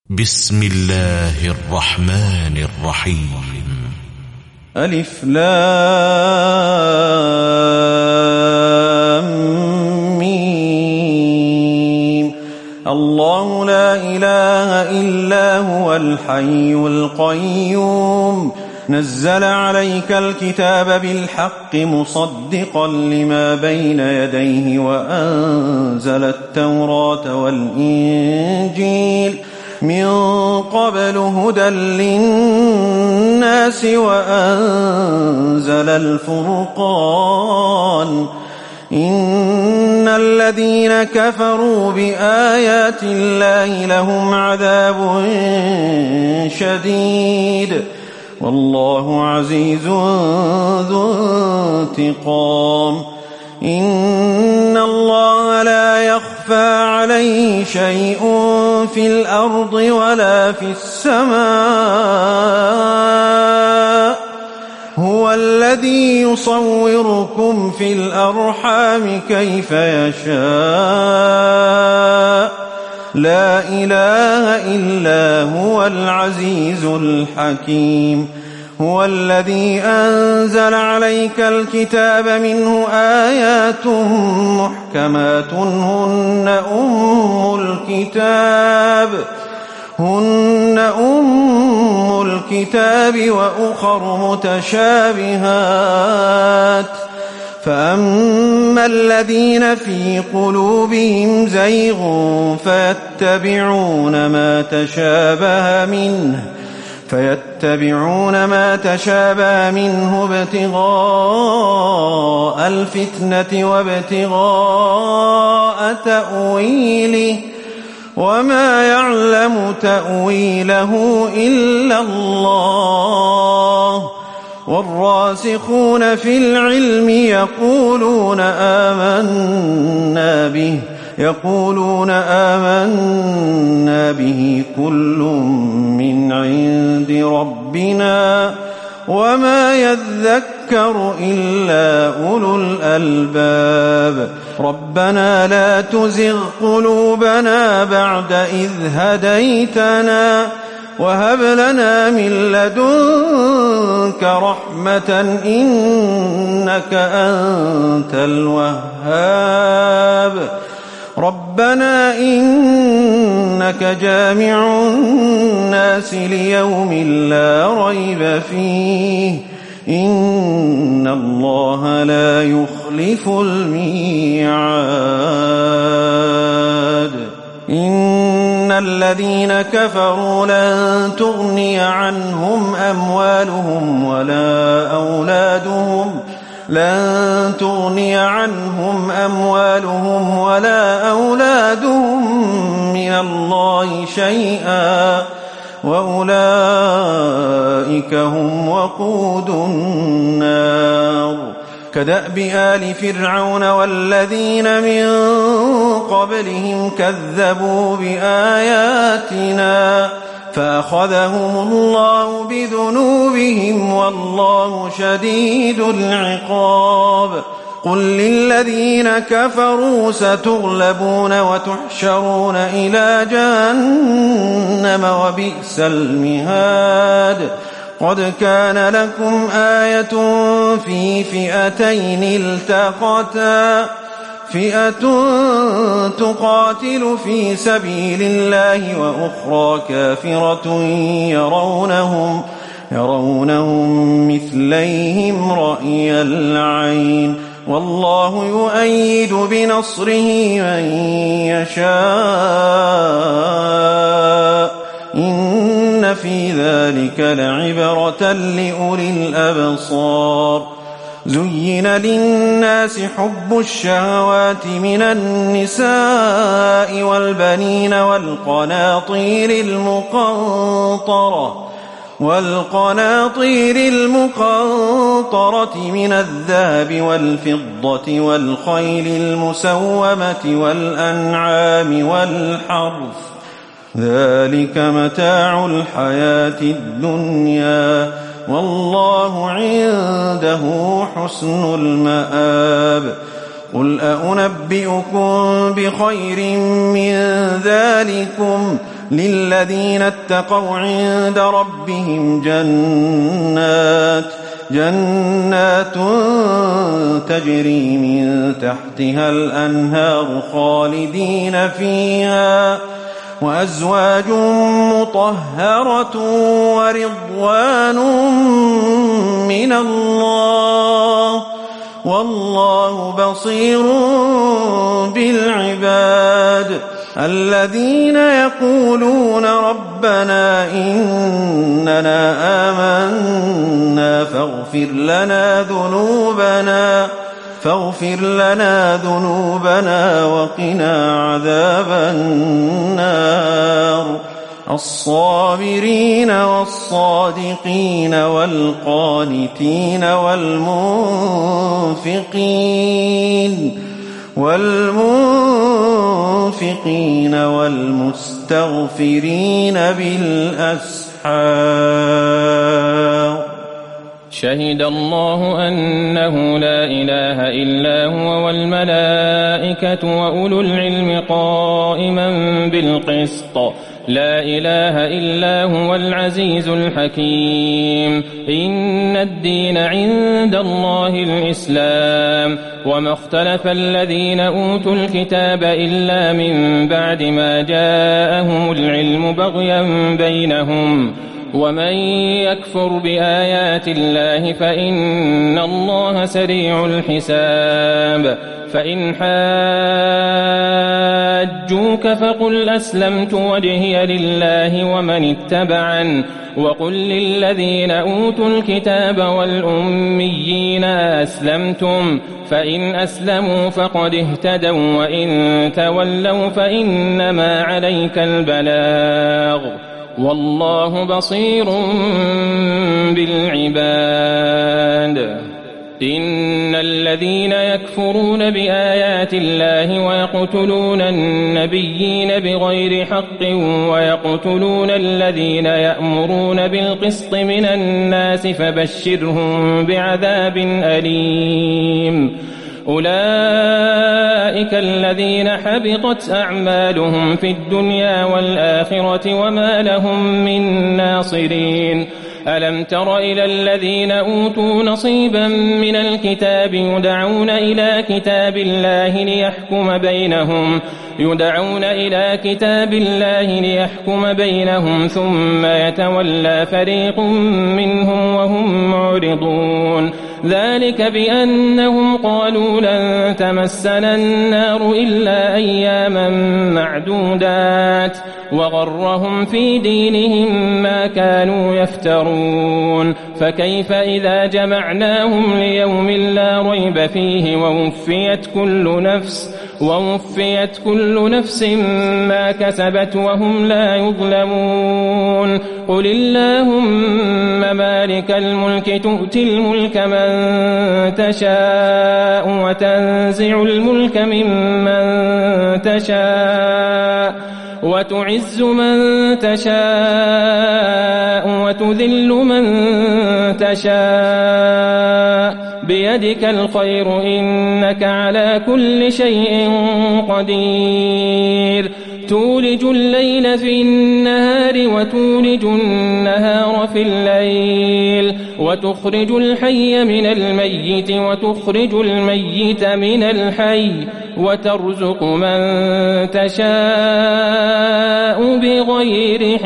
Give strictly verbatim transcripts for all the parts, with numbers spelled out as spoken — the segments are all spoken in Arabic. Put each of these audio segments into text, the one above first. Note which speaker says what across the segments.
Speaker 1: بسم الله الرحمن الرحيم.
Speaker 2: ألف لام ميم. الله لا إله إلا هو الحي القيوم نزل عليك الكتاب بالحق مصدقا لما بين يديه وأنزل التوراة والإنجيل من قبل هدى للناس وأنزل الفرقان إن الذين كفروا بآيات الله لهم عذاب شديد والله عزيز ذو انتقام. إن الله لا يخفى عليه شيء في الأرض ولا في السماء هو الذي يصوركم في الأرحام كيف يشاء لا إله إلا هو العزيز الحكيم. هو الذي أنزل عليك الكتاب منه آيات محكمات هن أم الكتاب هن أم الكتاب وأخر متشابهات فأما الذين في قلوبهم زيغ فيتبعون ما تشابه منه فيتبعون ما تشابه منه ابتغاء الفتنة وابتغاء تأويله وما يعلم تأويله إلا الله والراسخون في العلم يقولون آمنا به يقولون آمنا به كل من عند ربنا وما يذكر إلا أولو الألباب. ربنا لا تزغ قلوبنا بعد إذ هديتنا وهب لنا من لدنك رحمة إنك أنت الوهاب. ربنا إنك جامع الناس ليوم لا ريب فيه إن الله لا يخلف الميعاد. إن الذين كفروا لن تغني عنهم أموالهم ولا أولادهم لن تغني عنهم أموالهم ولا أولادهم من الله شيئا وأولئك هم وقود النار. كدأب آل فرعون والذين من قبلهم كذبوا بآياتنا فأخذهم الله بذنوبهم والله شديد العقاب. قل للذين كفروا ستغلبون وتحشرون إلى جهنم وبئس المهاد. قد كان لكم آية في فئتين التقتا فئة تقاتل في سبيل الله وأخرى كافرة يرونهم يرونهم مثليهم رأي العين والله يؤيد بنصره من يشاء إن في ذلك لعبرة لأولي الأبصار. زين للناس حب الشهوات من النساء والبنين والقناطير المقنطرة والقناطير المقنطرة من الذهب والفضة والخيل المسومة والأنعام والحرث ذلك متاع الحياة الدنيا والله عنده حسن المآب. قل أنبئكم بخير من ذلكم للذين اتقوا عند ربهم جنات جنات تجري من تحتها الأنهار خالدين فيها وأزواج مطهرة ورضوان من الله والله بصير بالعباد الذين يقولون ربنا إننا آمنا فاغفر لنا ذنوبنا فاغفر لنا ذنوبنا وقنا عذاب النار الصابرين والصادقين والقانتين والمنفقين والمنفقين والمستغفرين بالأسحار
Speaker 3: شهد الله أنه لا إله إلا هو والملائكة وأولو العلم قائما بالقسط لا إله إلا هو العزيز الحكيم إن الدين عند الله الإسلام وما اختلف الذين أوتوا الكتاب إلا من بعد ما جاءهم العلم بغيا بينهم ومن يكفر بآيات الله فإن الله سريع الحساب فإن حاجوك فقل أسلمت وجهي لله ومن اتبعن وقل للذين أوتوا الكتاب والأميين أسلمتم فإن أسلموا فقد اهتدوا وإن تولوا فإنما عليك البلاغ والله بصير بالعباد إن الذين يكفرون بآيات الله ويقتلون النبيين بغير حق ويقتلون الذين يأمرون بالقسط من الناس فبشرهم بعذاب أليم أولئك الذين حبطت أعمالهم في الدنيا والآخرة وما لهم من ناصرين ألم تر إلى الذين أوتوا نصيبا من الكتاب يدعون إلى كتاب الله ليحكم بينهم يدعون إلى كتاب الله ليحكم بينهم ثم يتولى فريق منهم وهم معرضون ذلك بأنهم قالوا لن تمسنا النار إلا أياما معدودات وغرهم في دينهم ما كانوا يفترون فكيف إذا جمعناهم ليوم لا ريب فيه ووفيت كل نفس ووفيت كل نفس ما كسبت وهم لا يظلمون قل اللهم مالك الملك تؤتي الملك من تشاء وتنزع الملك ممن تشاء وتعز من تشاء وتذل من تشاء بيدك الخير إنك على كل شيء قدير تولج الليل في النهار وتولج النهار في الليل وتخرج الحي من الميت وتخرج الميت من الحي وترزق من تشاء بغير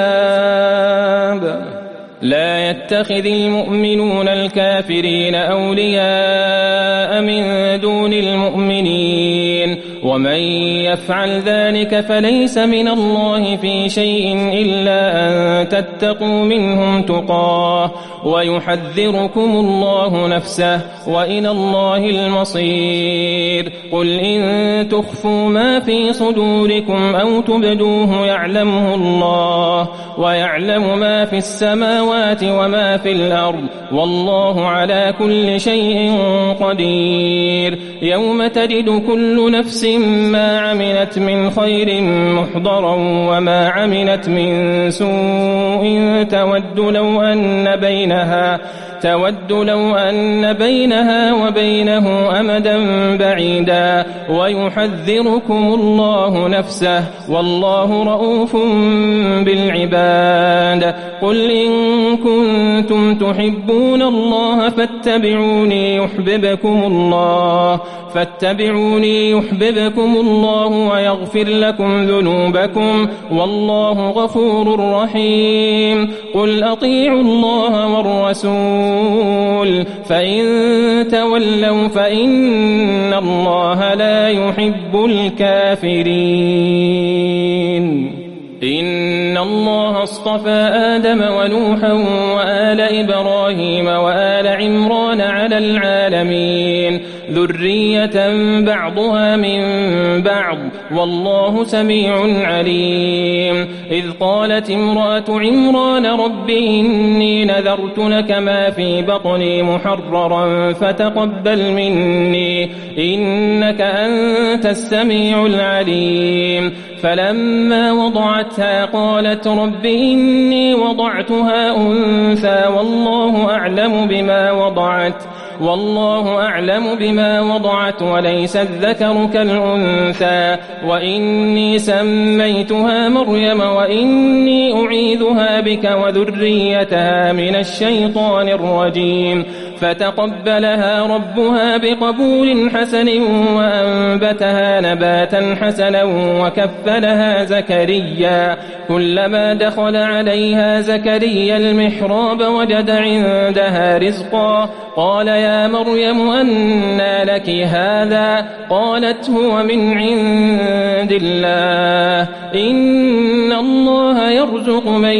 Speaker 3: حساب لا يتخذ المؤمنون الكافرين أولياء من دون المؤمنين ومن يفعل ذلك فليس من الله في شيء إلا أن تتقوا منهم تقاه ويحذركم الله نفسه وإلى الله المصير قل إن تخفوا ما في صدوركم أو تبدوه يعلمه الله ويعلم ما في السماوات وما في الأرض والله على كل شيء قدير يوم تجد كل نفس نفس ما عملت من خير محضرا وما عملت من سوء تود لو أن بينها تود لو أن بينها وبينه أمدا بعيدا ويحذركم الله نفسه والله رؤوف بالعباد. قل إن كنتم تحبون الله فاتبعوني يحببكم الله فاتبعوني يحببكم الله ويغفر لكم ذنوبكم والله غفور رحيم. قل أطيعوا الله والرسول فإن تولوا فإن الله لا يحب الكافرين. إن الله اصطفى آدم ونوحا وآل إبراهيم وآل عمران على العالمين ذرية بعضها من بعض والله سميع عليم. إذ قالت امرأة عمران رب إني نذرت لك ما في بطني محررا فتقبل مني إنك أنت السميع العليم. فلما وضعتها قالت رب إني وضعتها أنثى والله أعلم بما وضعت والله أعلم بما وضعت وليس الذكر كالأنثى وإني سميتها مريم وإني أعيذها بك وذريتها من الشيطان الرجيم. فتقبلها ربها بقبول حسن وأنبتها نباتا حسنا وكفلها زكريا. كلما دخل عليها زكريا المحراب وجد عندها رزقا قال يا مريم أنى لك هذا قالت هو من عند الله إن الله يرزق من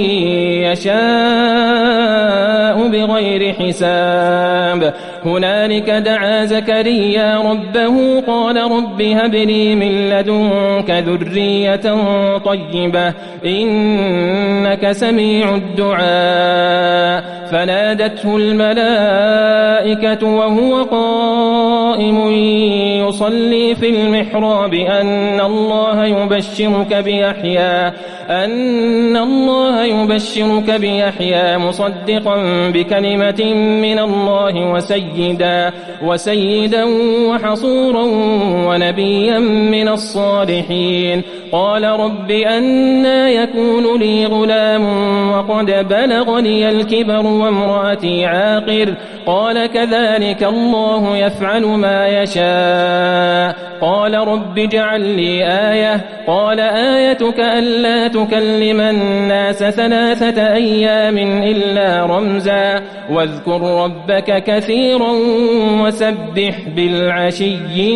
Speaker 3: يشاء بغير حساب. هنالك دعا زكريا ربه قال رب هب لي من لدنك ذرية طيبة إنك سميع الدعاء. فنادته الملائكة وهو قائم يصلي في المحراب أن الله يبشرك بيحيى أن الله يبشرك بيحيى مصدقا بكلمة من الله وسيدا وسيدا وحصورا ونبيا من الصالحين. قال رب أنى يكون لي غلام وقد بلغني الكبر وامرأتي عاقر قال كذلك الله يفعل ما يشاء. قال رب اجعل لي آية قال آيتك ألا تكلم الناس ثلاثة أيام إلا رمزا واذكر ربك كثيرا وسبح بالعشي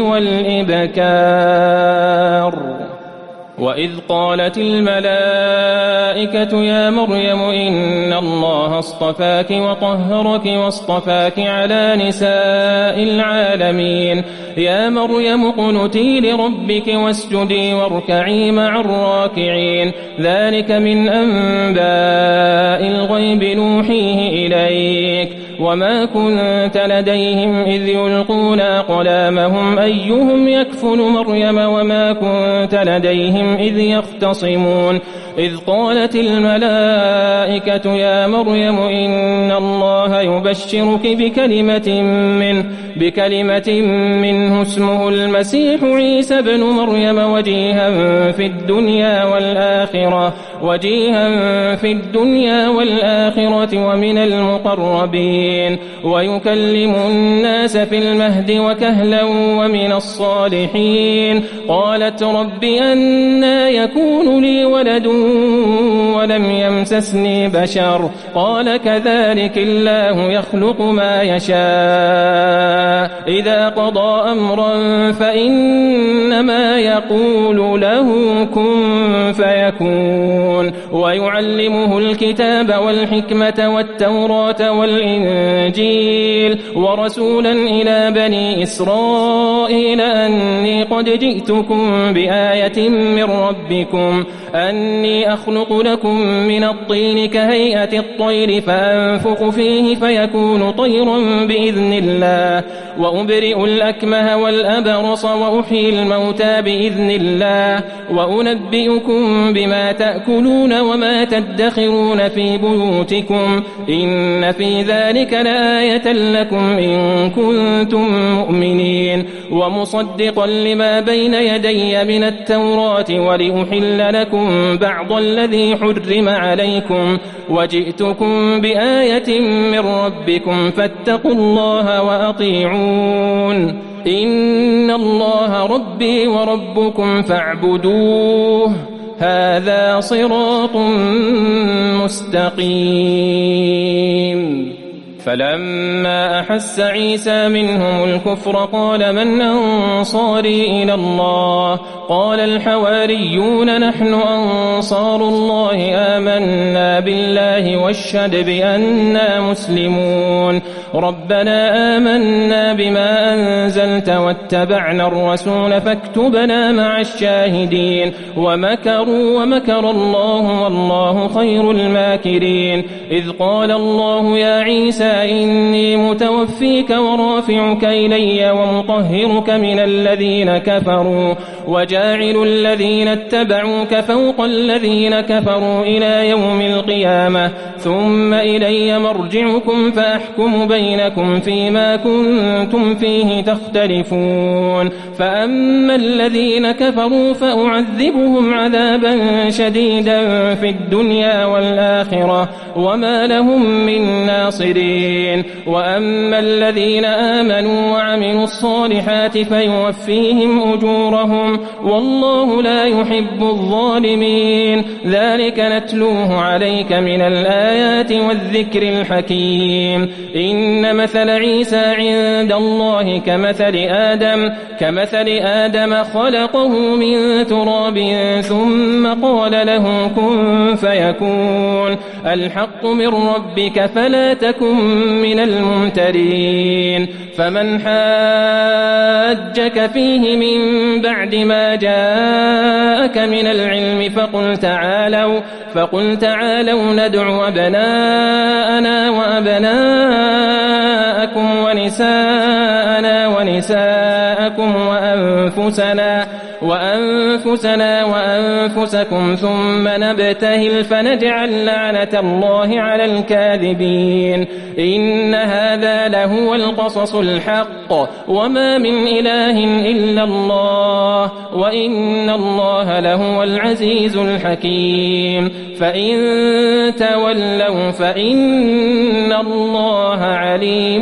Speaker 3: والإبكار. وإذ قالت الملائكة يا مريم إن الله اصطفاك وطهرك واصطفاك على نساء العالمين يا مريم اقنتي لربك واسجدي واركعي مع الراكعين. ذلك من أنباء الغيب نوحيه إليك وما كنت لديهم إذ يلقون أقلامهم أيهم يكفل مريم وما كنت لديهم إذ يختصمون. إذ قالت الملائكة يا مريم إن الله يبشرك بكلمة منه بكلمة منه اسمه المسيح عيسى ابن مريم وجيها في الدنيا والآخرة وجيها في الدنيا والآخرة ومن المقربين ويكلم الناس في المهد وكهلا ومن الصالحين. قالت رب أنى يكون لي ولد ولم يمسسني بشر قال كذلك الله يخلق ما يشاء إذا قضى أمرا فإنما يقول له كن فيكون. يتقون ويعلمه الكتاب والحكمة والتوراة والإنجيل ورسولا إلى بني إسرائيل أني قد جئتكم بآية من ربكم أني أخلق لكم من الطين كهيئة الطير فأنفخ فيه فيكون طيرا بإذن الله وأبرئ الأكمه والأبرص وأحيي الموتى بإذن الله وأنبئكم بما تأكلون وما تدخرون في بيوتكم إن في ذلك لآية لكم إن كنتم مؤمنين ومصدقا لما بين يدي من التوراة ولأحل لكم بعض الذي حرم عليكم وجئتكم بآية من ربكم فاتقوا الله وأطيعون إن الله ربي وربكم فاعبدوه هذا صراط مستقيم. فلما أحس عيسى منهم الكفر قال من أنصاري إلى الله قال الحواريون نحن أنصار الله آمنا بالله واشهد بأننا مسلمون ربنا آمنا بما أنزلت واتبعنا الرسول فاكتبنا مع الشاهدين ومكروا ومكر الله والله خير الماكرين. إذ قال الله يا عيسى إني متوفيك ورافعك إلي ومطهرك من الذين كفروا وجاعل الذين اتبعوك فوق الذين كفروا إلى يوم القيامة ثم إلي مرجعكم فأحكم بينكم فيما كنتم فيه تختلفون فأما الذين كفروا فأعذبهم عذابا شديدا في الدنيا والآخرة وما لهم من ناصرين وأما الذين آمنوا وعملوا الصالحات فيوفيهم أجورهم والله لا يحب الظالمين. ذلك نتلوه عليك من الآيات والذكر الحكيم. إن مثل عيسى عند الله كمثل آدم كمثل آدم خلقه من تراب ثم قال له كن فيكون الحق من ربك فلا تكن من الممترين. فمن حاجك فيه من بعد ما جاءك من العلم فقل تعالوا فقل تعالوا ندع أبناءنا وأبناءكم ونساءنا ونساءكم وأنفسنا وأنفسنا وأنفسكم ثم نبتهل فنجعل لعنة الله على الكاذبين. إن هذا لهو القصص الحق وما من إله إلا الله وإن الله لهو العزيز الحكيم. فإن تولوا فإن الله عليم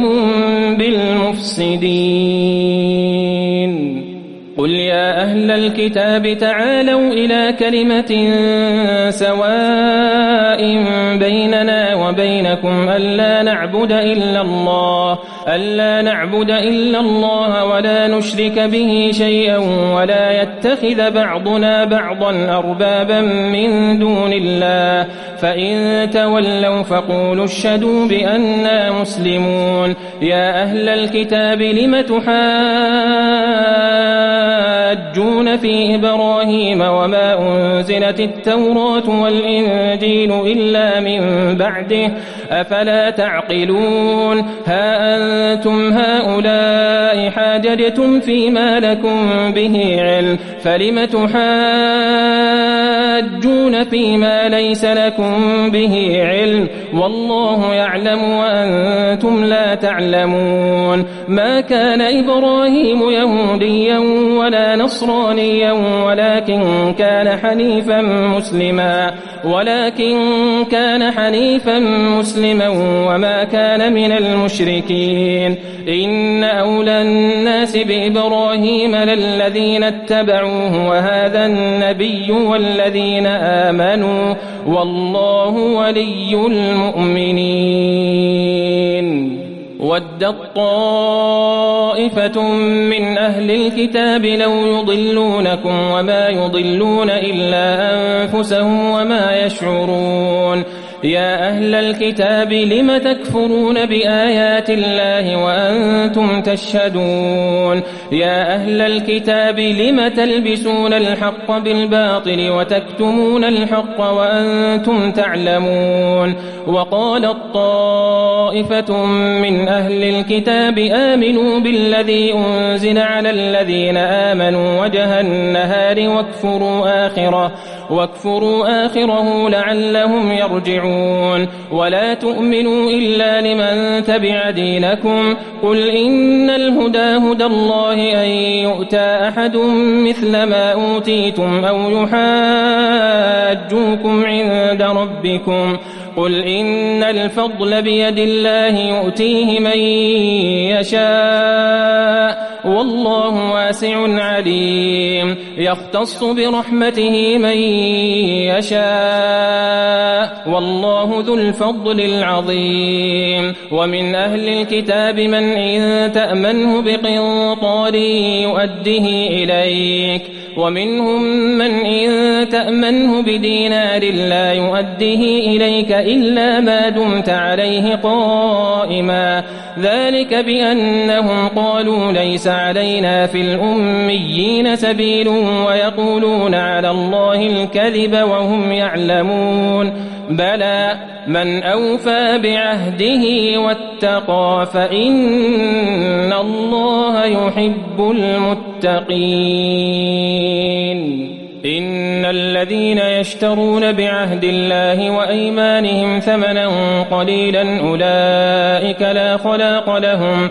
Speaker 3: بالمفسدين. قل يا أهل الكتاب تعالوا إلى كلمة سواء بيننا وبينكم ألا نعبد إلا الله ألا نعبد إلا الله ولا نشرك به شيئا ولا يتخذ بعضنا بعضا أربابا من دون الله فإن تولوا فقولوا اشهدوا بأننا مسلمون. يا أهل الكتاب لم تحاجون في إبراهيم وما أنزلت التوراة والإنجيل إلا من بعده أفلا تعقلون. ها أنتم هؤلاء حاججتم فيما لكم به علم فلم تحاجون فيما ليس لكم به علم والله يعلم وأنتم لا تعلمون. ما كان إبراهيم يهوديا ولا نصرانيا ولكن كان حنيفا مسلما ولكن كان حنيفا مسلما وما كان من المشركين. إن أولى الناس بإبراهيم للذين اتبعوه وهذا النبي والذين آمنوا والله ولي المؤمنين. ودت طائفة من أهل الكتاب لو يضلونكم وما يضلون إلا أنفسهم وما يشعرون يا أهل الكتاب لم تكفرون بآيات الله وأنتم تشهدون يا أهل الكتاب لم تلبسون الحق بالباطل وتكتمون الحق وأنتم تعلمون وقالت طائفة من أهل الكتاب آمنوا بالذي أنزل على الذين آمنوا وجه النهار واكفروا آخره واكفروا آخره لعلهم يرجعون ولا تؤمنوا إلا لمن تبع دينكم قل إن الهدى هدى الله أن يؤتى أحد مثل ما أوتيتم أو يحاجوكم عند ربكم قل إن الفضل بيد الله يؤتيه من يشاء والله واسع عليم يختص برحمته من يشاء والله ذو الفضل العظيم ومن أهل الكتاب من إن تأمنه بقنطار يؤده إليك ومنهم من إن تأمنه بدينار لا يؤده إليك إلا ما دمت عليه قائما ذلك بأنهم قالوا ليس علينا في الأميين سبيل ويقولون على الله الكذب وهم يعلمون بلى من أوفى بعهده واتقى فإن الله يحب المتقين إن الذين يشترون بعهد الله وأيمانهم ثمنا قليلا أولئك لا خلاق لهم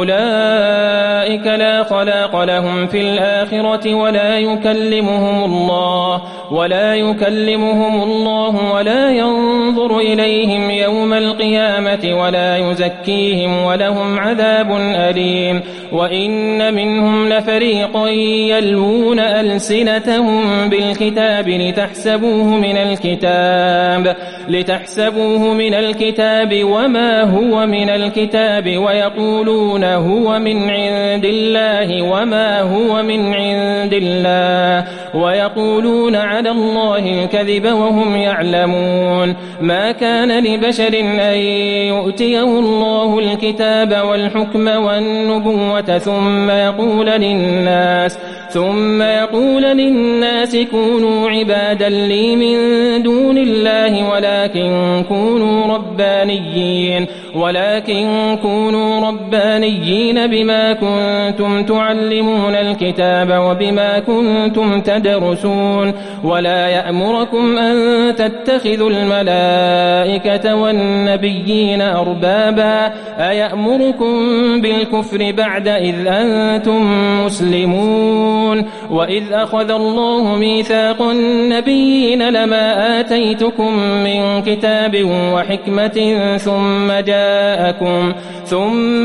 Speaker 3: أولئك لا خلاق لهم في الآخرة ولا يكلمهم الله ولا يكلمهم الله ولا ينظر إليهم يوم القيامة ولا يزكيهم ولهم عذاب أليم وإن منهم لفريقا يلوون ألسنتهم بالكتاب لتحسبوه من الكتاب لتحسبوه من الكتاب وما هو من الكتاب ويقولون هو من عند الله وما هو من عند الله ويقولون على الله الكذب وهم يعلمون ما كان لبشر أن يؤتيه الله الكتاب والحكم والنبوة ثم يقول للناس ثم يقول للناس كونوا عبادا لي من دون الله ولكن كونوا ربانيين ولكن كونوا ربانيين بما كنتم تعلمون الكتاب وبما كنتم تدرسون ولا يأمركم أن تتخذوا الملائكة والنبيين أربابا أيأمركم بالكفر بعد إذ أنتم مسلمون وإذ أخذ الله ميثاق النبيين لما آتيتكم من كتاب وحكمة ثم جاءكم ثم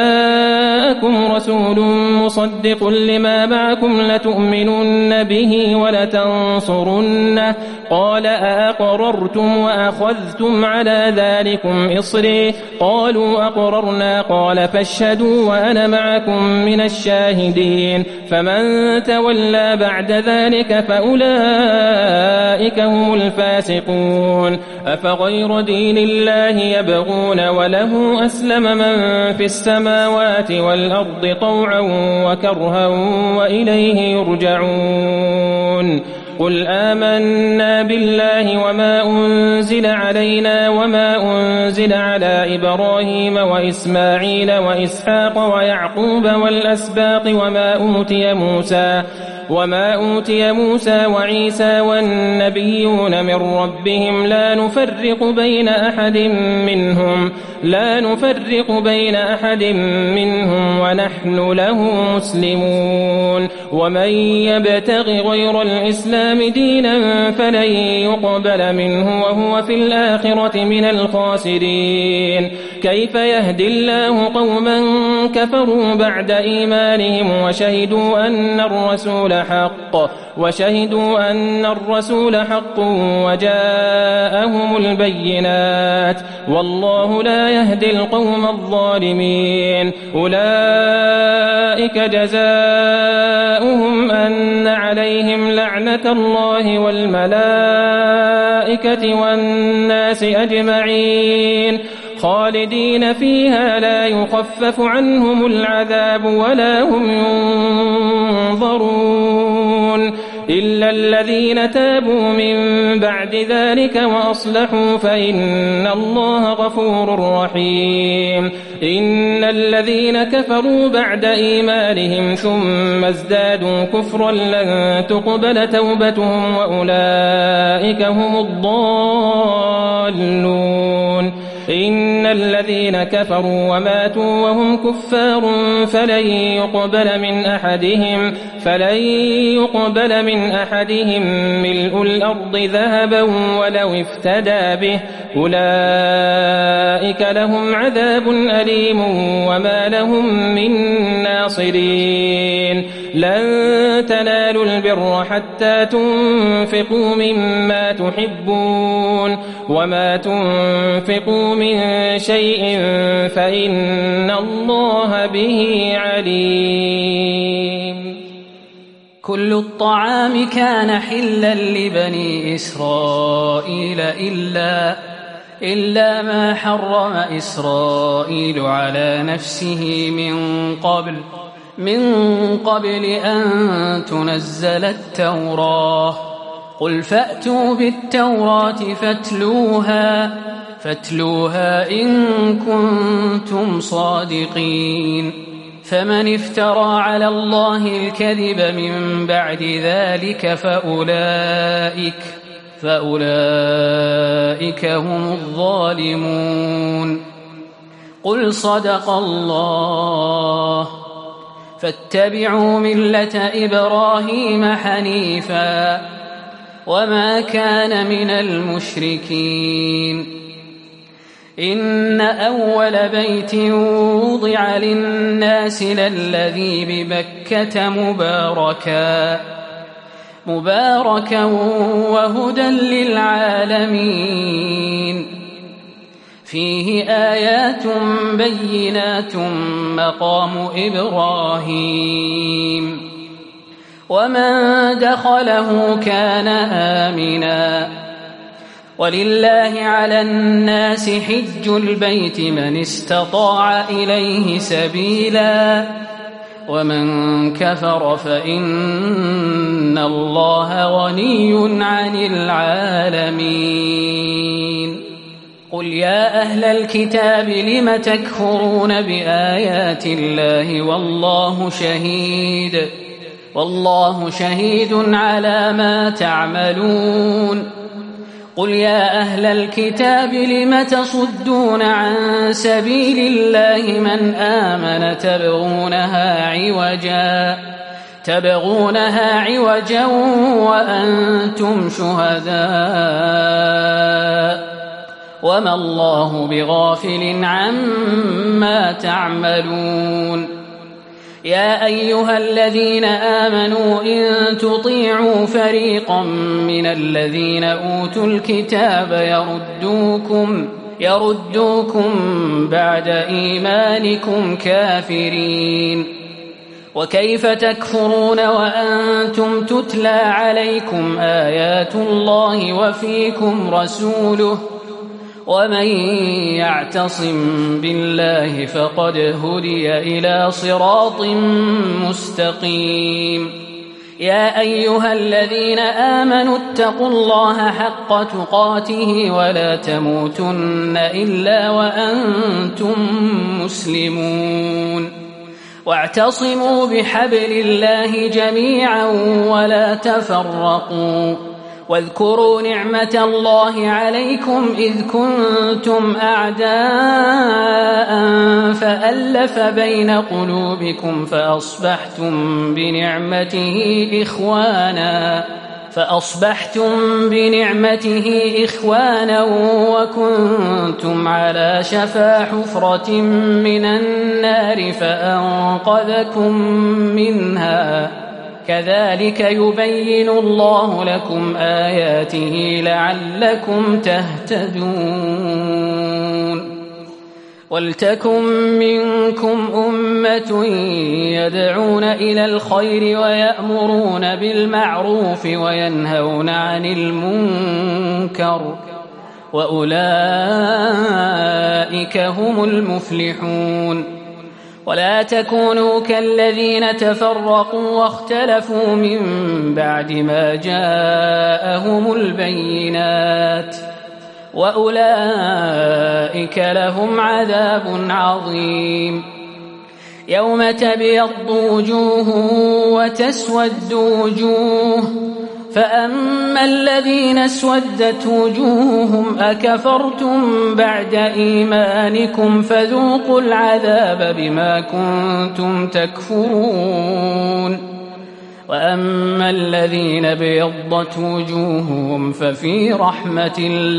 Speaker 3: جاءكم رسول مصدق لما معكم لتؤمنن به ولتنصرنه قال أأقررتم وأخذتم على ذلكم إصري قالوا أقررنا قال فاشهدوا وأنا معكم من الشاهدين فمن تولى بعد ذلك فأولئك هم الفاسقون أفغير دين الله يبغون وله أسلم من في السماوات والأرض طوعا وكرها وإليه يرجعون قل آمنا بالله وما أنزل علينا وما أنزل على إبراهيم وإسماعيل وإسحاق ويعقوب والأسباط وما أوتي موسى وما أوتي موسى وعيسى والنبيون من ربهم لا نفرق بين أحد منهم لا نفرق بين أحد منهم ونحن له مسلمون ومن يبتغ غير الإسلام دينا فلن يقبل منه وهو في الآخرة من الخاسرين كيف يهدي الله قوما كفروا بعد إيمانهم وشهدوا أن الرسول حق وشهدوا أن الرسول حق وجاءهم البينات والله لا يهدي القوم الظالمين. أولئك جزاؤهم أن عليهم لعنة الله والملائكة والناس أجمعين خالدين فيها لا يخفف عنهم العذاب ولا هم ينظرون إلا الذين تابوا من بعد ذلك وأصلحوا فإن الله غفور رحيم. إن الذين كفروا بعد إيمانهم ثم ازدادوا كفرا لن تقبل توبتهم وأولئك هم الضالون. إن الذين كفروا وماتوا وهم كفار فلن يقبل من أحدهم فلن يقبل من أحدهم ملء الأرض ذهبا ولو افتدى به أولئك لهم عذاب أليم وما لهم من ناصرين. لن تنالوا البر حتى تنفقوا مما تحبون وما تنفقوا من شيء فإن الله به عليم.
Speaker 4: كل الطعام كان حلا لبني إسرائيل إلا إلا ما حرم إسرائيل على نفسه من قبل من قبل أن تنزل التوراة. قل فأتوا بالتوراة فاتلوها فاتلوها إن كنتم صادقين. فمن افترى على الله الكذب من بعد ذلك فأولئك فأولئك هم الظالمون. قل صدق الله فاتبعوا ملة إبراهيم حنيفا وما كان من المشركين. إن أول بيت وضع للناس للذي ببكة مباركا مباركا وهدى للعالمين. فيه آيات بينات مقام إبراهيم ومن دخله كان آمنا. ولله على الناس حج البيت من استطاع إليه سبيلا ومن كفر فإن الله غني عن العالمين. قل يا أهل الكتاب لم تكفرون بآيات الله والله شهيد والله شهيد على ما تعملون. قل يا أهل الكتاب لم تصدون عن سبيل الله من آمن تبغونها عوجا تبغونها عوجا وأنتم شهداء وما الله بغافل عما تعملون. يا أيها الذين آمنوا إن تطيعوا فريقا من الذين أوتوا الكتاب يردوكم يردوكم بعد إيمانكم كافرين. وكيف تكفرون وأنتم تتلى عليكم آيات الله وفيكم رسوله ومن يعتصم بالله فقد هدي إلى صراط مستقيم. يا أيها الذين آمنوا اتقوا الله حق تقاته ولا تموتن إلا وأنتم مسلمون. واعتصموا بحبل الله جميعا ولا تفرقوا. واذكروا نعمة الله عليكم إذ كنتم أعداء فألف بين قلوبكم فأصبحتم بنعمته إخوانا فأصبحتم بنعمته إخوانا وكنتم على شفا حفرة من النار فأنقذكم منها كذلك يبين الله لكم آياته لعلكم تهتدون ولتكن منكم أمة يدعون إلى الخير ويأمرون بالمعروف وينهون عن المنكر وأولئك هم المفلحون ولا تكونوا كالذين تفرقوا واختلفوا من بعد ما جاءهم البينات وأولئك لهم عذاب عظيم يوم تبيض وجوه وتسود وجوه فأما الذين اسودت وجوههم أكفرتم بعد إيمانكم فذوقوا العذاب بما كنتم تكفرون وأما الذين ابيضت وجوههم ففي رحمة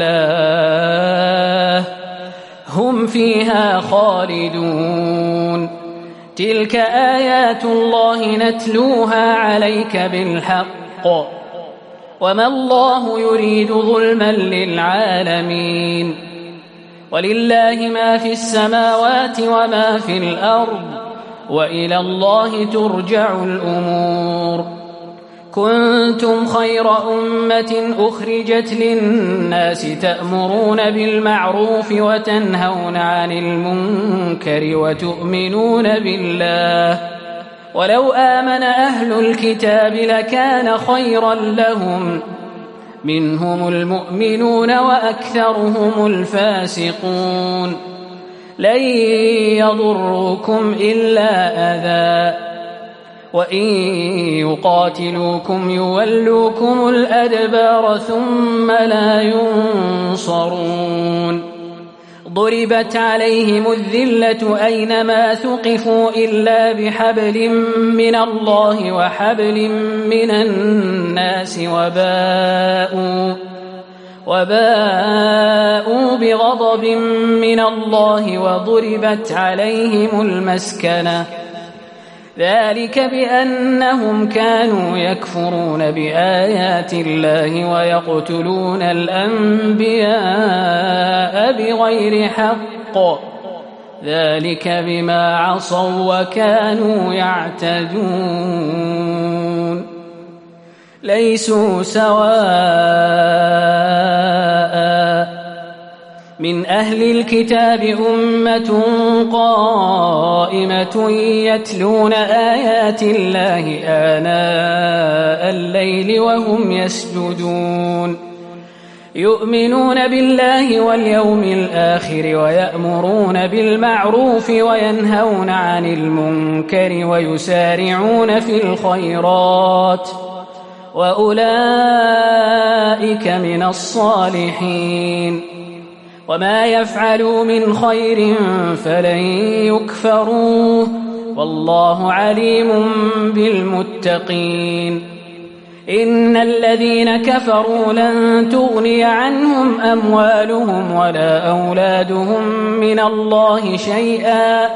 Speaker 4: الله هم فيها خالدون تلك آيات الله نتلوها عليك بالحق وما الله يريد ظلما للعالمين ولله ما في السماوات وما في الأرض وإلى الله ترجع الأمور كنتم خير أمة أخرجت للناس تأمرون بالمعروف وتنهون عن المنكر وتؤمنون بالله ولو آمن أهل الكتاب لكان خيرا لهم منهم المؤمنون وأكثرهم الفاسقون لن يضروكم إلا أذى وإن يقاتلوكم يولوكم الأدبار ثم لا ينصرون ضربت عليهم الذلة أينما ثقفوا إلا بحبل من الله وحبل من الناس وباءوا, وباءوا بغضب من الله وضربت عليهم المسكنة ذلك بأنهم كانوا يكفرون بآيات الله ويقتلون الأنبياء بغير حق ذلك بما عصوا وكانوا يعتدون ليسوا سواء من أهل الكتاب أمة قائمة يتلون آيات الله آناء الليل وهم يسجدون يؤمنون بالله واليوم الآخر ويأمرون بالمعروف وينهون عن المنكر ويسارعون في الخيرات وأولئك من الصالحين وما يفعلوا من خير فلن يكفروه والله عليم بالمتقين إن الذين كفروا لن تغني عنهم أموالهم ولا أولادهم من الله شيئا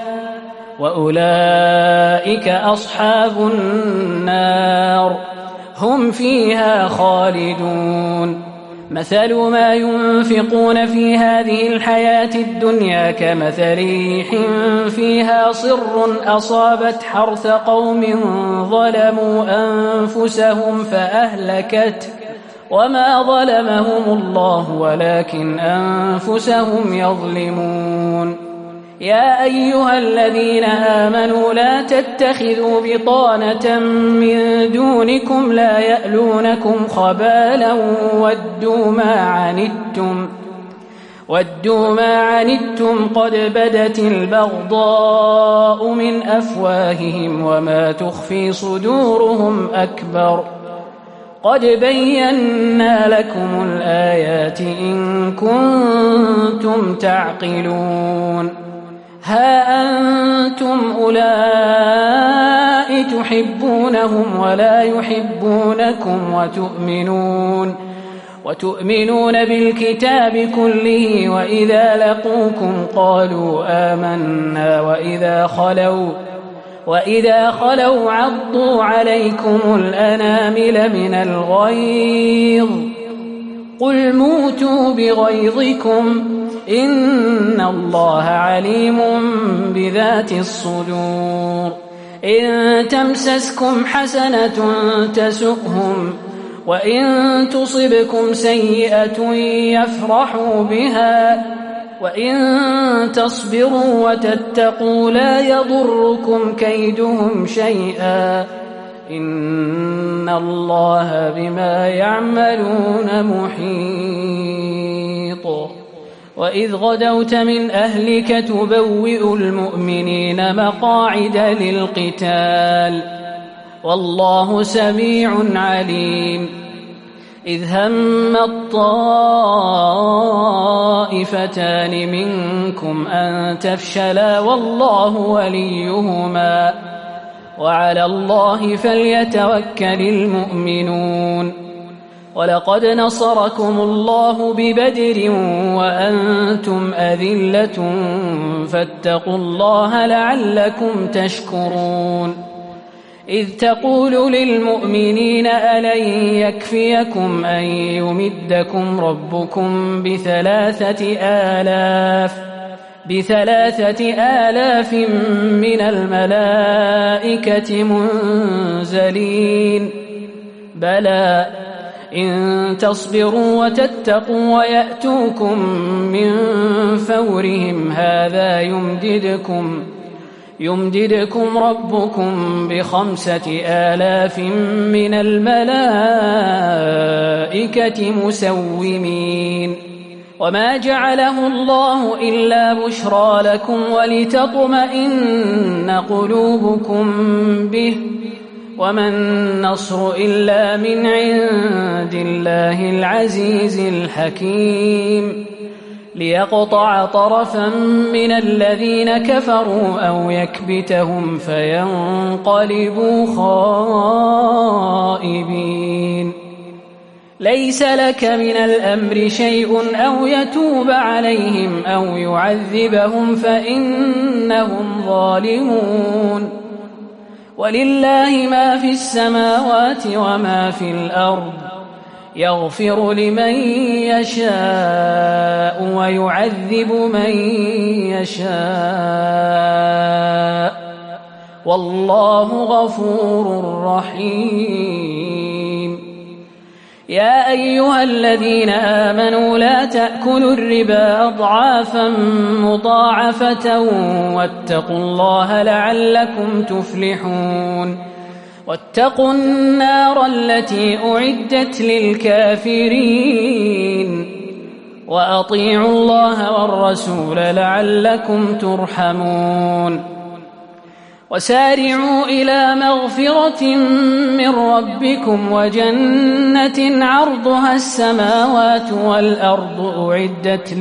Speaker 4: وأولئك أصحاب النار هم فيها خالدون مثل ما ينفقون في هذه الحياة الدنيا كمثل ريح فيها صر أصابت حرث قوم ظلموا أنفسهم فأهلكت وما ظلمهم الله ولكن أنفسهم يظلمون يا أيها الذين آمنوا لا تتخذوا بطانة من دونكم لا يألونكم خبالا ودوا ما عنتم ودوا ما عنتم قد بدت البغضاء من أفواههم وما تخفي صدورهم أكبر قد بينا لكم الآيات إن كنتم تعقلون ها أنتم أولئك تحبونهم ولا يحبونكم وتؤمنون وتؤمنون بالكتاب كله وإذا لقوكم قالوا آمنا وإذا خلوا وإذا خلوا عضوا عليكم الأنامل من الغيظ قل موتوا بغيظكم إن الله عليم بذات الصدور إن تمسسكم حسنة تسؤهم وإن تصبكم سيئة يفرحوا بها وإن تصبروا وتتقوا لا يضركم كيدهم شيئا إن الله بما يعملون محيط وإذ غدوت من أهلك تبوئ المؤمنين مقاعد للقتال والله سميع عليم إذ هم الطائفتان منكم أن تفشلا والله وليهما وعلى الله فليتوكل المؤمنون ولقد نصركم الله ببدر وأنتم أذلة فاتقوا الله لعلكم تشكرون إذ تقول للمؤمنين ألن يكفيكم أن يمدكم ربكم بثلاثة آلاف بثلاثة آلاف من الملائكة منزلين بلى إن تصبروا وتتقوا ويأتوكم من فورهم هذا يمددكم يمددكم ربكم بخمسة آلاف من الملائكة مسومين وما جعله الله إلا بشرى لكم ولتطمئن قلوبكم به وما النصر إلا من عند الله العزيز الحكيم ليقطع طرفا من الذين كفروا أو يكبتهم فينقلبوا خائبين ليس لك من الأمر شيء أو يتوب عليهم أو يعذبهم فإنهم ظالمون ولله ما في السماوات وما في الأرض يغفر لمن يشاء ويعذب من يشاء والله غفور رحيم يا أيها الذين آمنوا لا تأكلوا الربا أضعافا مضاعفة واتقوا الله لعلكم تفلحون واتقوا النار التي أعدت للكافرين وأطيعوا الله والرسول لعلكم ترحمون وسارعوا إلى مغفرة من ربكم وجنة عرضها السماوات والأرض أعدت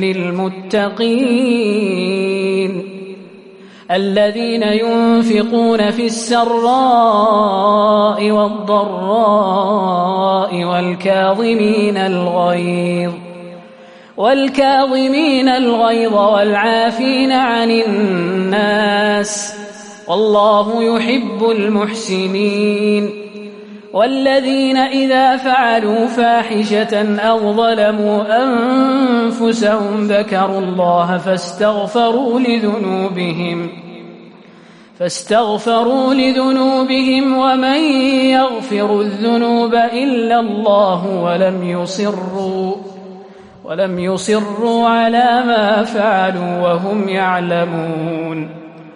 Speaker 4: للمتقين الذين ينفقون في السراء والضراء والكاظمين الغيظ والكاظمين الغيظ والعافين عن الناس والله يحب المحسنين والذين إذا فعلوا فاحشة أو ظلموا أنفسهم ذكروا الله فاستغفروا لذنوبهم فاستغفروا لذنوبهم ومن يغفر الذنوب إلا الله ولم يصروا ولم يصروا على ما فعلوا وهم يعلمون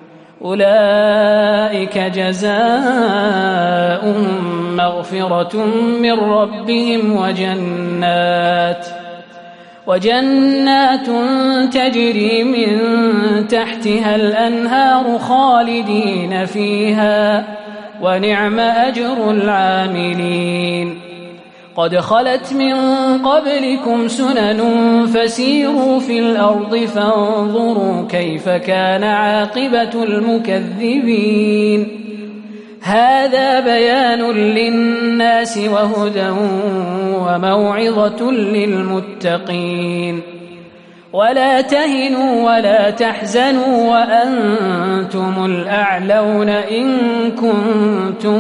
Speaker 4: أولئك جزاؤهم مغفرة من ربهم وجنات وجنات تجري من تحتها الأنهار خالدين فيها ونعم أجر العاملين قد خلت من قبلكم سنن فسيروا في الأرض فانظروا كيف كان عاقبة المكذبين هذا بيان للناس وهدى وموعظة للمتقين ولا تهنوا ولا تحزنوا وأنتم الأعلون إن كنتم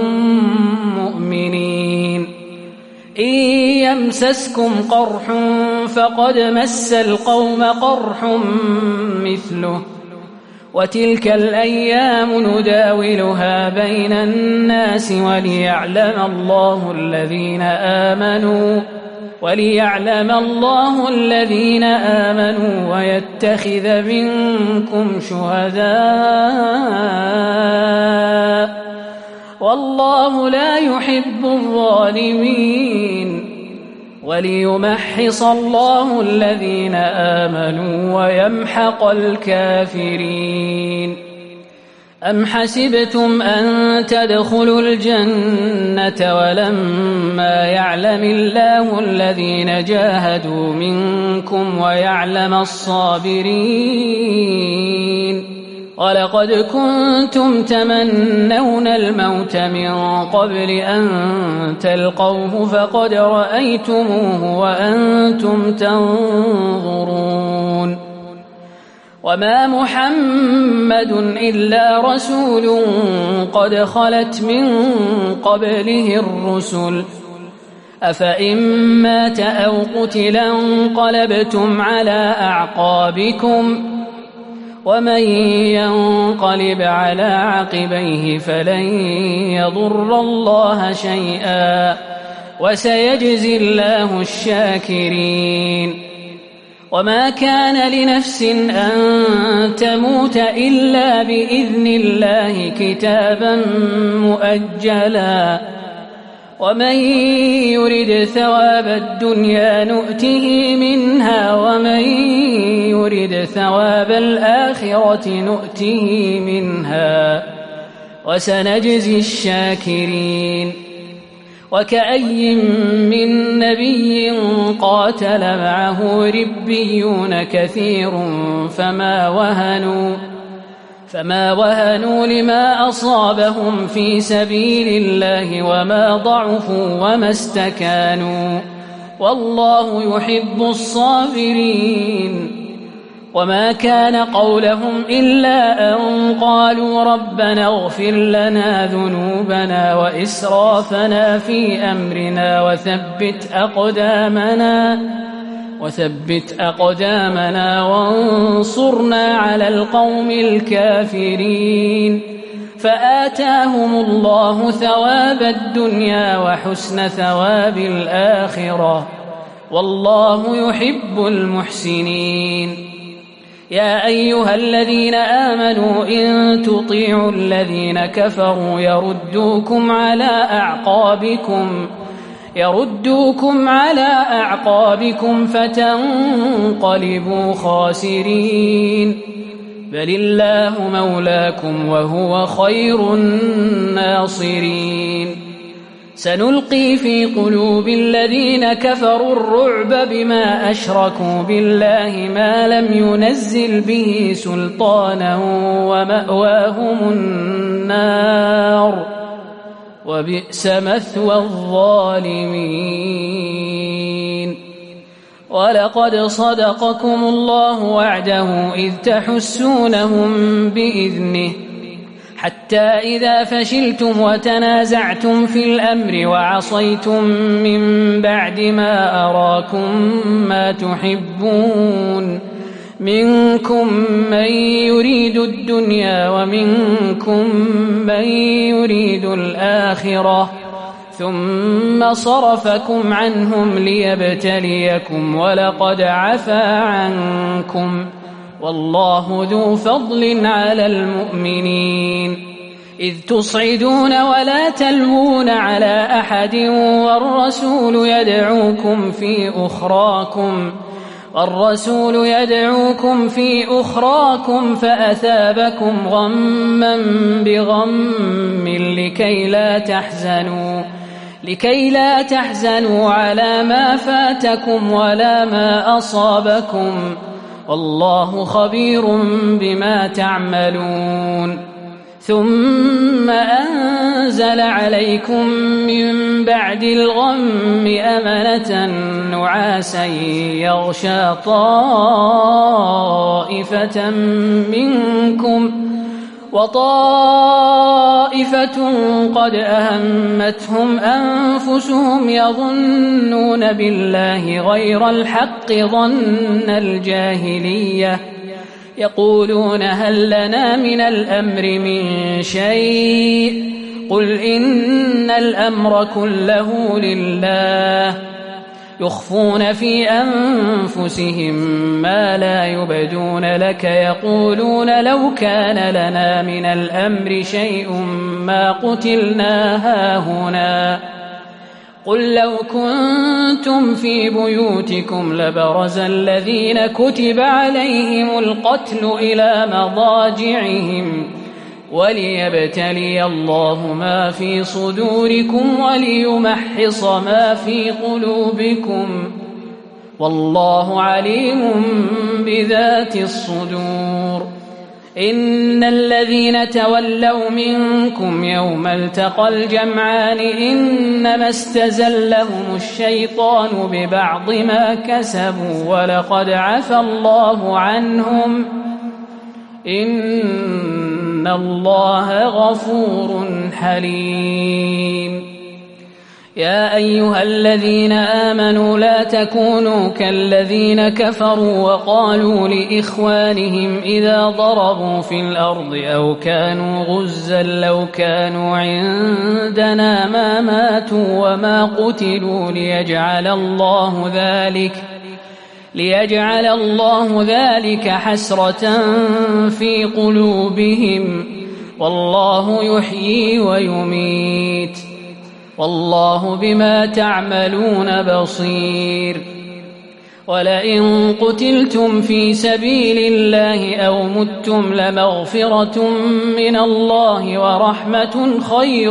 Speaker 4: مؤمنين إن يمسسكم قرح فقد مس القوم قرح مثله وتلك الأيام نداولها بين الناس وليعلم الله الذين آمنوا وليعلم الله الذين آمنوا ويتخذ منكم شهداء والله لا يحب الظالمين وليمحص الله الذين آمنوا ويمحق الكافرين أم حسبتم أن تدخلوا الجنة ولما يعلم الله الذين جاهدوا منكم ويعلم الصابرين ولقد كنتم تمنون الموت من قبل أن تلقوه فقد رأيتموه وأنتم تنظرون وما محمد إلا رسول قد خلت من قبله الرسل أفإن مات أو قتل انقلبتم على أعقابكم ومن ينقلب على عقبيه فلن يضر الله شيئا وسيجزي الله الشاكرين وما كان لنفس أن تموت إلا بإذن الله كتابا مؤجلا ومن يرد ثواب الدنيا نؤته منها ومن يرد ثواب الآخرة نؤته منها وسنجزي الشاكرين وكأي من نبي قاتل معه ربيون كثير فما وهنوا فما وهنوا لما أصابهم في سبيل الله وما ضعفوا وما استكانوا والله يحب الصابرين وما كان قولهم إلا أن قالوا ربنا اغفر لنا ذنوبنا وإسرافنا في أمرنا وثبت أقدامنا وثبت أقدامنا وانصرنا على القوم الكافرين فآتاهم الله ثواب الدنيا وحسن ثواب الآخرة والله يحب المحسنين يا أيها الذين آمنوا إن تطيعوا الذين كفروا يردوكم على أعقابكم يردوكم على أعقابكم فتنقلبوا خاسرين بل الله مولاكم وهو خير الناصرين سنلقي في قلوب الذين كفروا الرعب بما أشركوا بالله ما لم ينزل به سلطانا ومأواهم النار وبئس مثوى الظالمين ولقد صدقكم الله وعده إذ تحسونهم بإذنه حتى إذا فشلتم وتنازعتم في الأمر وعصيتم من بعد ما أراكم ما تحبون منكم من يريد الدنيا ومنكم من يريد الآخرة ثم صرفكم عنهم ليبتليكم ولقد عفا عنكم والله ذو فضل على المؤمنين إذ تصعدون ولا تلوون على أحد والرسول يدعوكم في أخراكم والرسول يدعوكم في أخراكم فأثابكم غما بغم لكي لا تحزنوا لكي لا تحزنوا على ما فاتكم ولا ما أصابكم والله خبير بما تعملون ثم أنزل عليكم من بعد الغم أمنة نعاسا يغشى طائفة منكم وطائفة قد أهمتهم أنفسهم يظنون بالله غير الحق ظن الجاهلية يقولون هل لنا من الأمر من شيء قل إن الأمر كله لله يخفون في أنفسهم ما لا يبدون لك يقولون لو كان لنا من الأمر شيء ما قتلنا هاهنا قل لو كنتم في بيوتكم لبرز الذين كتب عليهم القتل إلى مضاجعهم وليبتلي الله ما في صدوركم وليمحص ما في قلوبكم والله عليم بذات الصدور إن الذين تولوا منكم يوم التقى الجمعان إنما استزلهم الشيطان ببعض ما كسبوا ولقد عفى الله عنهم إن الله غفور حليم يا أيها الذين آمنوا لا تكونوا كالذين كفروا وقالوا لإخوانهم إذا ضربوا في الأرض أو كانوا غزا لو كانوا عندنا ما ماتوا وما قتلوا ليجعل الله ذلك ليجعل الله ذلك حسرة في قلوبهم والله يحيي ويميت والله بما تعملون بصير ولئن قتلتم في سبيل الله أو متم لمغفرة من الله ورحمة خير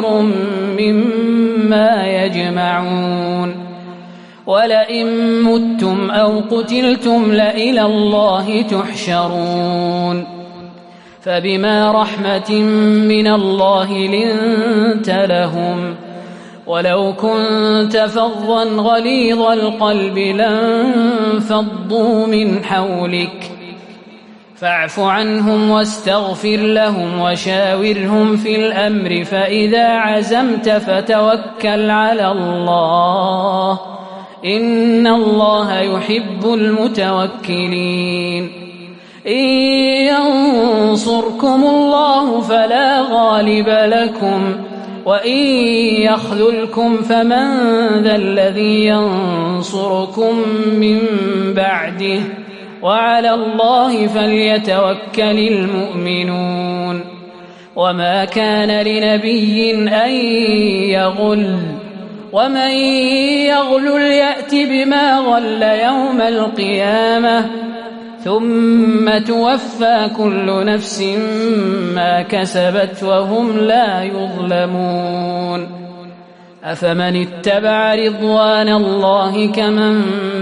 Speaker 4: مما يجمعون ولئن متم أو قتلتم لإلى الله تحشرون فبما رحمة من الله لنت لهم ولو كنت فظا غليظ القلب لانفضوا من حولك فاعف عنهم واستغفر لهم وشاورهم في الأمر فإذا عزمت فتوكل على الله إن الله يحب المتوكلين إن ينصركم الله فلا غالب لكم وإن يخذلكم فمن ذا الذي ينصركم من بعده وعلى الله فليتوكل المؤمنون وما كان لنبي أن يغل ومن يغل يأت بما غل يوم القيامة ثم توفى كل نفس ما كسبت وهم لا يظلمون أفمن اتبع رضوان الله كمن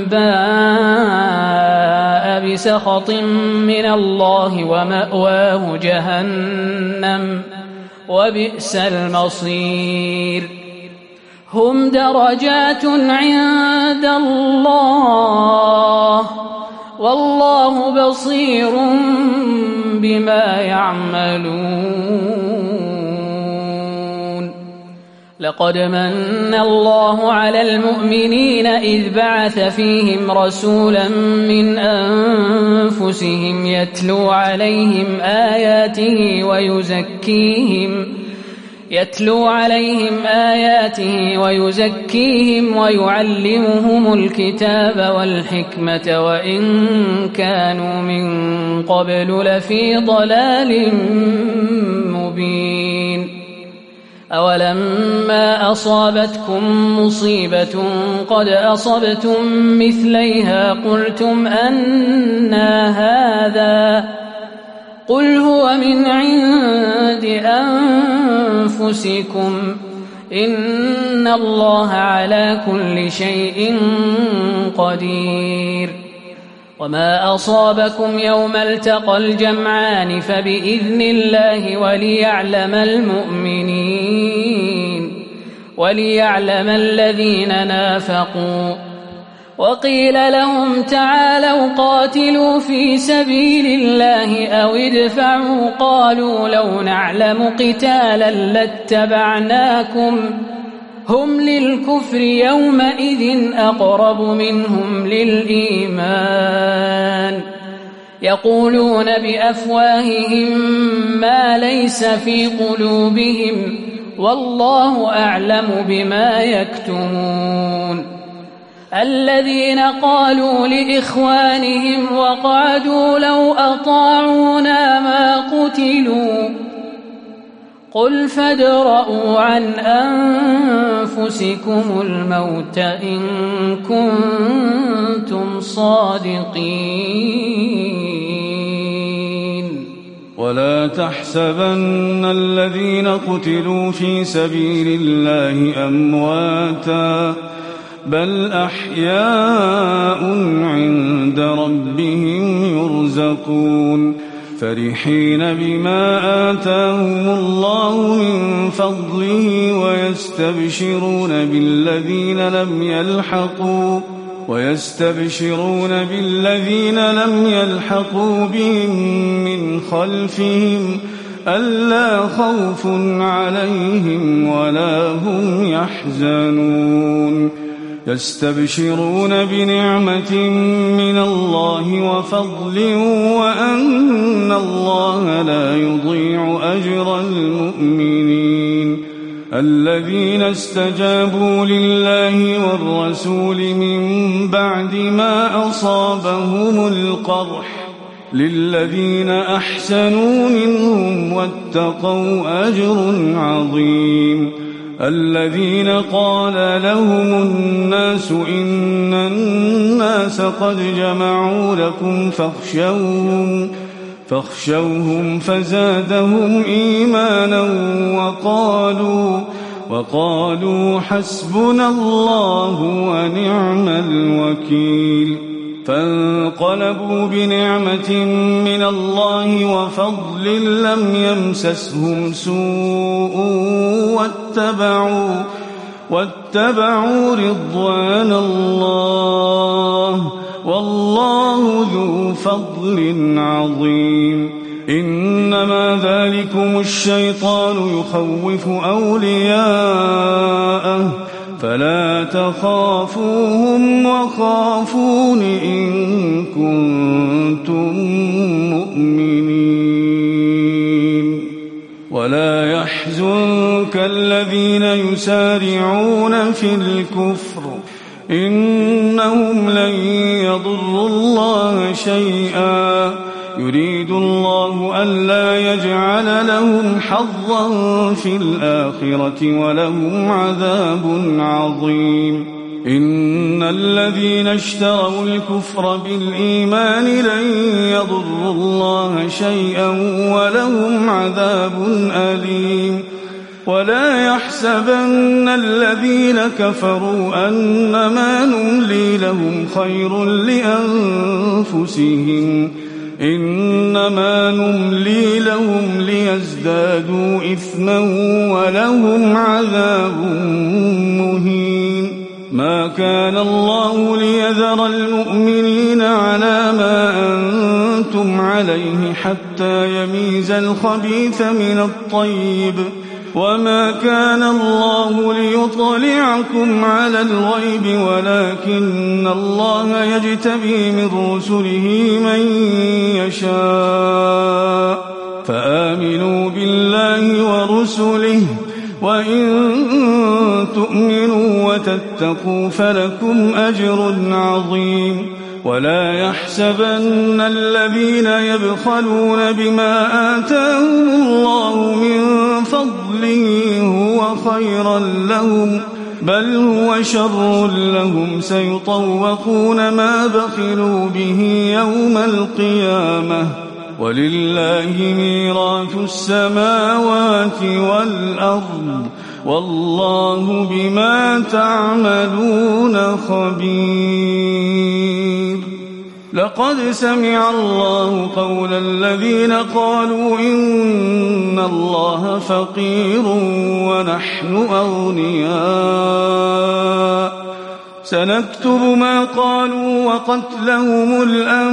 Speaker 4: باء بسخط من الله ومأواه جهنم وبئس المصير هم درجات عند الله والله بصير بما يعملون لقد من الله على المؤمنين إذ بعث فيهم رسولا من أنفسهم يتلو عليهم آياته ويزكيهم يتلو عليهم آياته ويزكيهم ويعلمهم الكتاب والحكمة وإن كانوا من قبل لفي ضلال مبين أولما أصابتكم مصيبة قد أصبتم مثليها قلتم أنى هذا قل هو من عند أنفسكم إن الله على كل شيء قدير وما أصابكم يوم التقى الجمعان فبإذن الله وليعلم المؤمنين وليعلم الذين نافقوا. وقيل لهم تعالوا قاتلوا في سبيل الله أو ادفعوا قالوا لو نعلم قتالا لاتبعناكم هم للكفر يومئذ أقرب منهم للإيمان يقولون بأفواههم ما ليس في قلوبهم والله أعلم بما يكتمون. الذين قالوا لإخوانهم وقعدوا لو أطاعونا ما قتلوا قل فادرءوا عن أنفسكم الموت إن كنتم صادقين.
Speaker 5: ولا تحسبن الذين قتلوا في سبيل الله أمواتا بل أحياء عند ربهم يرزقون فرحين بما آتاهم الله من فضله ويستبشرون بالذين لم يلحقوا ويستبشرون بالذين لم يلحقوا بهم من خلفهم ألا خوف عليهم ولا هم يحزنون يستبشرون بنعمة من الله وفضل وأن الله لا يضيع أجر المؤمنين الذين استجابوا لله والرسول من بعد ما أصابهم القرح للذين أحسنوا منهم واتقوا أجر عظيم الذين قال لهم الناس إن الناس قد جمعوا لكم فاخشوهم فاخشوهم فزادهم إيمانا وقالوا وقالوا حسبنا الله ونعم الوكيل فانقلبوا بنعمة من الله وفضل لم يمسسهم سوء واتبعوا, واتبعوا رضوان الله والله ذو فضل عظيم. إنما ذلكم الشيطان يخوف أولياءه فلا تخافوهم وخافون إن كنتم مؤمنين. ولا يحزنك الذين يسارعون في الكفر إنهم لن يضروا الله شيئا يريد الله ألا يجعل لهم حظا في الآخرة ولهم عذاب عظيم. إن الذين اشتروا الكفر بالإيمان لن يضروا الله شيئا ولهم عذاب أليم. ولا يحسبن الذين كفروا أنما نملي لهم خير لأنفسهم إنما نملي لهم ليزدادوا إثما ولهم عذاب مهين. ما كان الله ليذر المؤمنين على ما أنتم عليه حتى يميز الخبيث من الطيب وما كان الله ليطلعكم على الغيب ولكن الله يجتبي من رسله من يشاء فآمنوا بالله ورسله وإن تؤمنوا وتتقوا فلكم أجر عظيم. ولا يحسبن الذين يبخلون بما آتاهم الله من فضله هو خيرا لهم بل هو شر لهم سيطوقون ما بخلوا به يوم القيامة ولله ميراث السماوات والأرض والله بما تعملون خبير. لقد سمع الله قول الذين قالوا إن الله فقير ونحن أغنياء سنكتب ما قالوا وقتلهم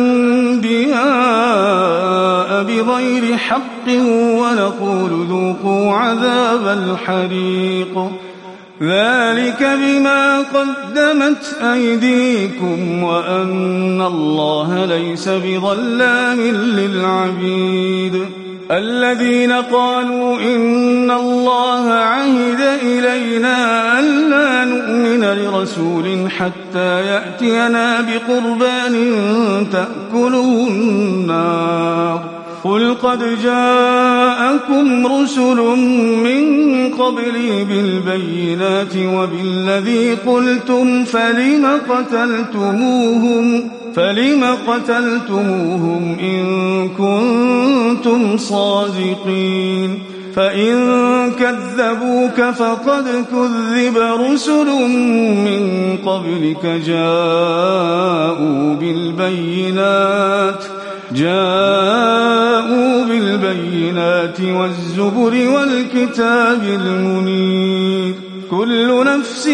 Speaker 5: الأنبياء بغير حق ونقول ذوقوا عذاب الحريق ذلك بما قدمت أيديكم وأن الله ليس بظلام للعبيد الذين قالوا إن الله عهد إلينا ألا نؤمن لرسول حتى يأتينا بقربان تأكله النار قل قد جاءكم رسل من قبلي بالبينات وبالذي قلتم فلم قتلتموهم فلم قتلتموهم إن كنتم صادقين فإن كذبوك فقد كذب رسل من قبلك جاءوا بالبينات جاءوا بالبينات والزبر والكتاب المنير كل نفس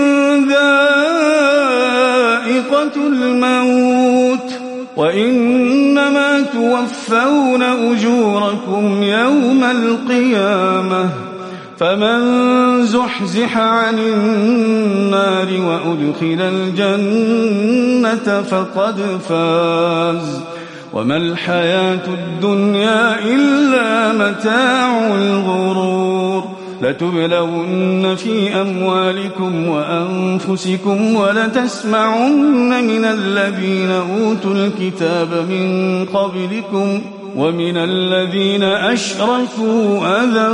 Speaker 5: ذائقة الموت وإنما توفون أجوركم يوم القيامة فمن زحزح عن النار وأدخل الجنة فقد فاز وما الحياة الدنيا إلا متاع الغرور لتبلون في أموالكم وأنفسكم ولتسمعن من الذين أوتوا الكتاب من قبلكم ومن الذين أشركوا أذى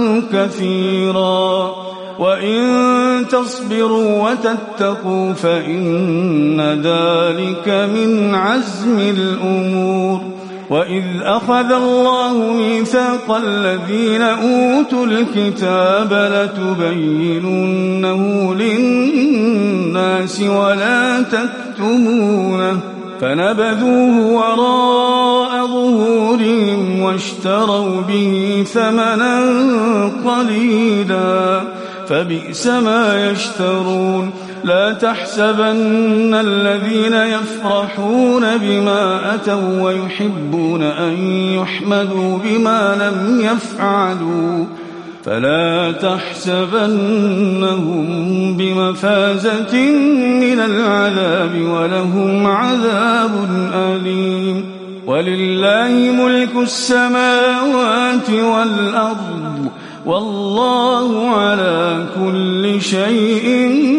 Speaker 5: كثيرا وإن تصبروا وتتقوا فإن ذلك من عزم الأمور وإذ أخذ الله ميثاق الذين أوتوا الكتاب لتبيننه للناس ولا تكتمونه فنبذوه وراء ظهورهم واشتروا به ثمنا قليلا فبئس ما يشترون لا تحسبن الذين يفرحون بما أتوا ويحبون أن يحمدوا بما لم يفعلوا فلا تحسبنهم بمفازة من العذاب ولهم عذاب أليم ولله ملك السماوات والأرض والله على كل شيء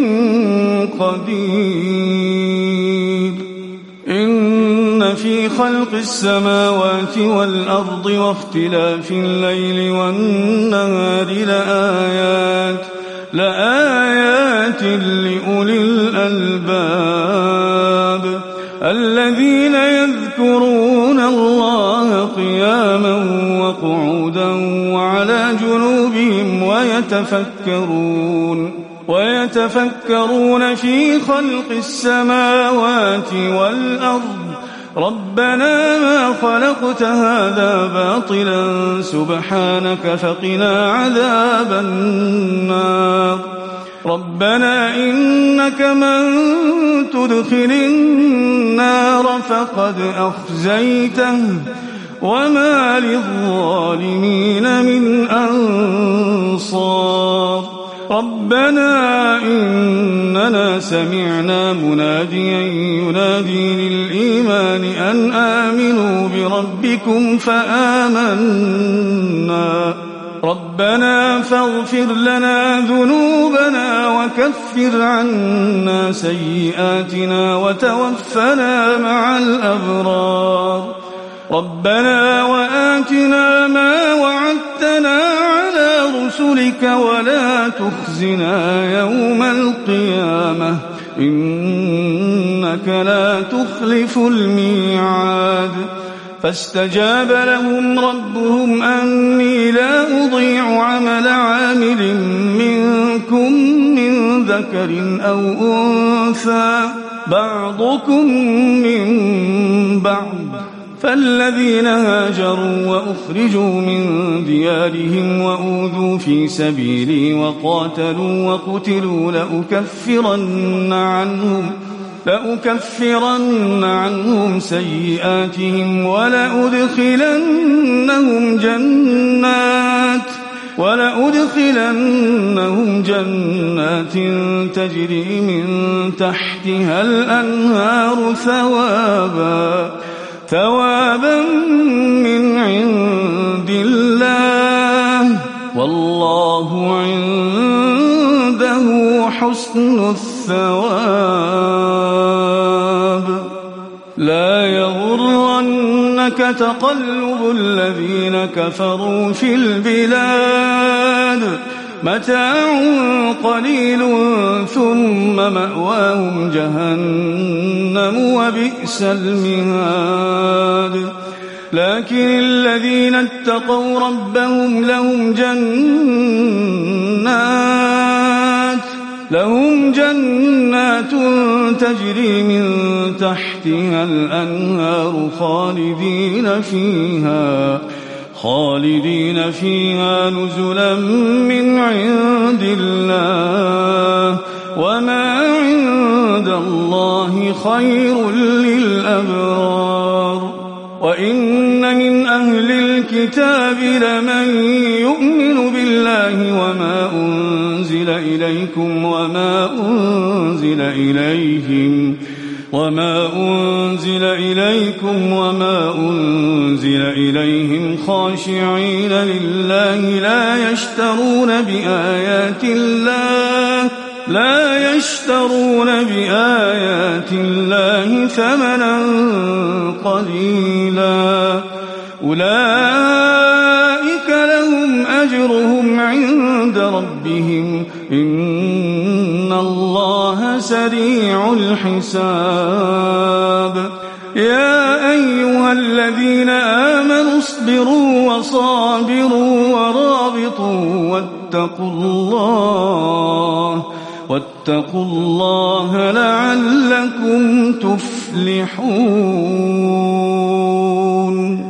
Speaker 5: قدير إن في خلق السماوات والأرض واختلاف الليل والنهار لآيات لآيات لأولي الألباب الذين يذكرون الله قياما وقعودا وعلى جنوبهم ويتفكرون ويتفكرون في خلق السماوات والأرض ربنا ما خلقت هذا باطلا سبحانك فقنا عذاب النار ربنا إنك من تدخل النار فقد أخزيته وما للظالمين من أنصار ربنا إننا سمعنا مناديا ينادي للإيمان أن آمنوا بربكم فآمنا ربنا فاغفر لنا ذنوبنا وكفر عنا سيئاتنا وتوفنا مع الأبرار ربنا وآتنا ما وعدتنا على رسلك ولا تخزنا يوم القيامة إنك لا تخلف الميعاد فاستجاب لهم ربهم أني لا أضيع عمل عامل منكم من ذكر أو أنثى بعضكم من بعض فالذين هاجروا وأخرجوا من ديارهم وأوذوا في سبيلي وقاتلوا وقتلوا لأكفرن عنهم لأكفرن عنهم سيئاتهم ولأدخلنهم جنات ولأدخلنهم جنات تجري من تحتها الأنهار ثوابا ثوابا من عند الله والله عنده حسن الثواب. لا يغرنك تقلب الذين كفروا في البلاد متاع قليل ثم مأواهم جهنم وبئس المهاد. لكن الذين اتقوا ربهم لهم جنات لهم جنات تجري من تحتها الأنهار خالدين فيها خالدين فيها نزلا من عند الله وما عند الله خير للأبرار. وإن من أهل الكتاب لمن يؤمن بالله وما أنزل إليكم وما أنزل إليهم وما أنزل إليكم وما أنزل إليهم خاشعين لله لا يشترون بآيات الله لا يشترون بآيات الله ثمنا قليلا أولئك لهم أجرهم عند ربهم إن الله سريع الحساب. يا أيها الذين آمنوا اصبروا وصابروا ورابطوا واتقوا الله واتقوا الله لعلكم تفلحون.